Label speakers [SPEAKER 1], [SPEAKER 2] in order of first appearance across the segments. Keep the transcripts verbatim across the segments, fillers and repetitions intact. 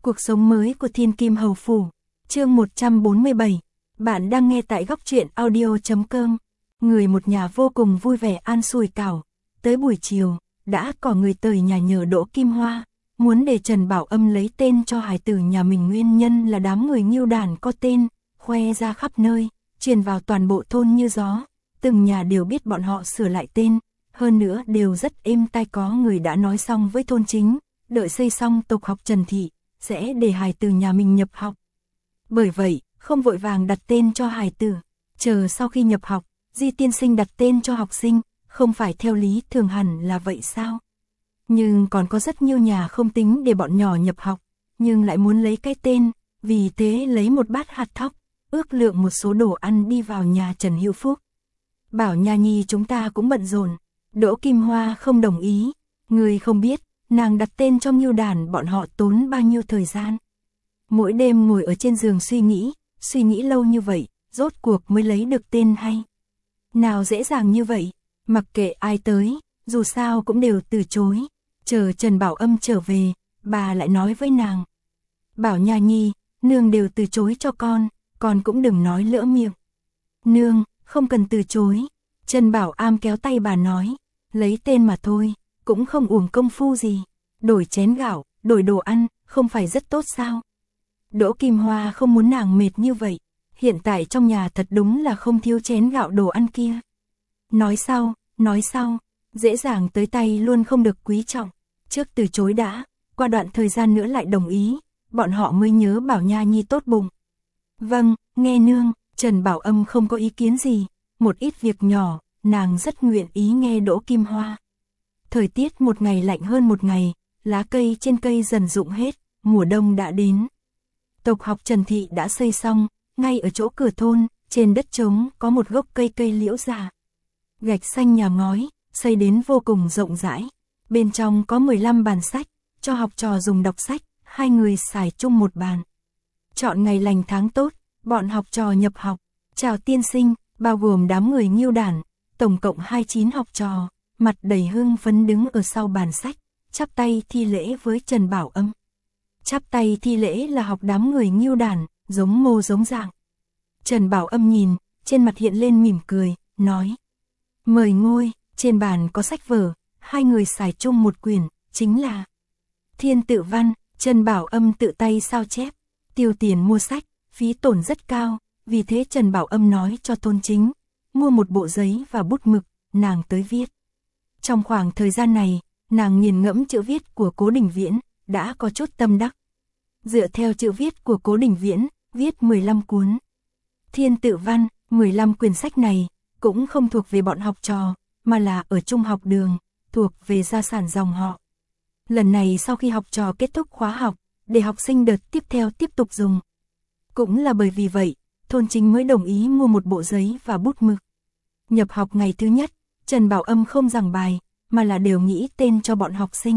[SPEAKER 1] Cuộc sống mới của Thiên Kim Hầu Phủ, chương một trăm bốn mươi bảy. Bạn đang nghe tại góc truyện audio chấm com. Người một nhà vô cùng vui vẻ ăn sủi cảo. Tới buổi chiều, đã có người tới nhà nhờ Đỗ Kim Hoa, muốn để Trần Bảo Âm lấy tên cho hài tử nhà mình. Nguyên nhân là đám người Ngưu Đản có tên, khoe ra khắp nơi, truyền vào toàn bộ thôn như gió. Từng nhà đều biết bọn họ sửa lại tên, hơn nữa đều rất êm tai. Có người đã nói xong với thôn chính, đợi xây xong tộc học Trần Thị, sẽ để hài tử nhà mình nhập học. Bởi vậy, không vội vàng đặt tên cho hài tử, chờ sau khi nhập học, Di tiên sinh đặt tên cho học sinh, không phải theo lý thường hẳn là vậy sao? Nhưng còn có rất nhiều nhà không tính để bọn nhỏ nhập học, nhưng lại muốn lấy cái tên, vì thế lấy một bát hạt thóc, ước lượng một số đồ ăn đi vào nhà Trần Hữu Phúc. Bảo nhà nhi chúng ta cũng bận rộn, Đỗ Kim Hoa không đồng ý, người không biết, nàng đặt tên cho Ngưu Đản bọn họ tốn bao nhiêu thời gian. Mỗi đêm ngồi ở trên giường suy nghĩ, suy nghĩ lâu như vậy, rốt cuộc mới lấy được tên hay. Nào dễ dàng như vậy, mặc kệ ai tới, dù sao cũng đều từ chối. Chờ Trần Bảo Âm trở về, bà lại nói với nàng. Bảo nhà nhi, nương đều từ chối cho con, con cũng đừng nói lỡ miệng. Nương, không cần từ chối. Trần Bảo Am kéo tay bà nói, lấy tên mà thôi, cũng không uổng công phu gì. Đổi chén gạo, đổi đồ ăn, không phải rất tốt sao? Đỗ Kim Hoa không muốn nàng mệt như vậy. Hiện tại trong nhà thật đúng là không thiếu chén gạo đồ ăn kia. Nói sau, nói sau, dễ dàng tới tay luôn không được quý trọng. Trước từ chối đã, qua đoạn thời gian nữa lại đồng ý, bọn họ mới nhớ bảo nha nhi tốt bụng. Vâng, nghe nương. Trần Bảo Âm không có ý kiến gì, một ít việc nhỏ, nàng rất nguyện ý nghe Đỗ Kim Hoa. Thời tiết một ngày lạnh hơn một ngày, lá cây trên cây dần rụng hết, mùa đông đã đến. Tộc học Trần Thị đã xây xong, ngay ở chỗ cửa thôn, trên đất trống có một gốc cây cây liễu già. Gạch xanh nhà ngói, xây đến vô cùng rộng rãi. Bên trong có mười lăm bàn sách, cho học trò dùng đọc sách, hai người xài chung một bàn. Chọn ngày lành tháng tốt, bọn học trò nhập học, chào tiên sinh, bao gồm đám người Ngưu Đản, tổng cộng hai mươi chín học trò, mặt đầy hưng phấn đứng ở sau bàn sách, chắp tay thi lễ với Trần Bảo Âm. Chắp tay thi lễ là học đám người Ngưu Đản, giống mô giống dạng. Trần Bảo Âm nhìn, trên mặt hiện lên mỉm cười, nói. Mời ngôi, trên bàn có sách vở, hai người xài chung một quyển, chính là Thiên Tự Văn. Trần Bảo Âm tự tay sao chép, tiêu tiền mua sách, phí tổn rất cao, vì thế Trần Bảo Âm nói cho thôn chính, mua một bộ giấy và bút mực, nàng tới viết. Trong khoảng thời gian này, nàng nghiền ngẫm chữ viết của Cố Đình Viễn, đã có chút tâm đắc. Dựa theo chữ viết của Cố Đình Viễn, viết mười lăm cuốn. Thiên Tự Văn, mười lăm quyển sách này, cũng không thuộc về bọn học trò, mà là ở trung học đường, thuộc về gia sản dòng họ. Lần này sau khi học trò kết thúc khóa học, để học sinh đợt tiếp theo tiếp tục dùng. Cũng là bởi vì vậy, thôn chính mới đồng ý mua một bộ giấy và bút mực. Nhập học ngày thứ nhất, Trần Bảo Âm không giảng bài, mà là đều nghĩ tên cho bọn học sinh.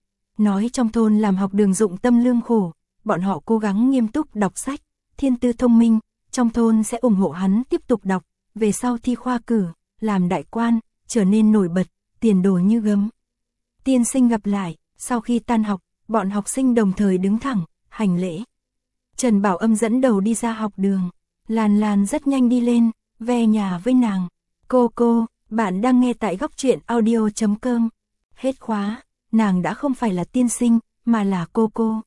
[SPEAKER 1] Nói trong thôn làm học đường dụng tâm lương khổ, bọn họ cố gắng nghiêm túc đọc sách, thiên tư thông minh, trong thôn sẽ ủng hộ hắn tiếp tục đọc, về sau thi khoa cử, làm đại quan, trở nên nổi bật, tiền đồ như gấm. Tiên sinh gặp lại, sau khi tan học, bọn học sinh đồng thời đứng thẳng, hành lễ. Trần Bảo Âm dẫn đầu đi ra học đường, Lan Lan rất nhanh đi lên, ve nhà với nàng. Cô cô, bạn đang nghe tại góc truyện audio chấm com. Hết khóa, nàng đã không phải là tiên sinh, mà là cô cô.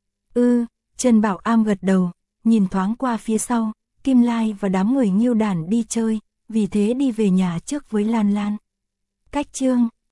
[SPEAKER 1] Ư, Trần Bảo Am gật đầu, nhìn thoáng qua phía sau, Kim Lai và đám người Ngưu Đản đi chơi, vì thế đi về nhà trước với Lan Lan. Cách chương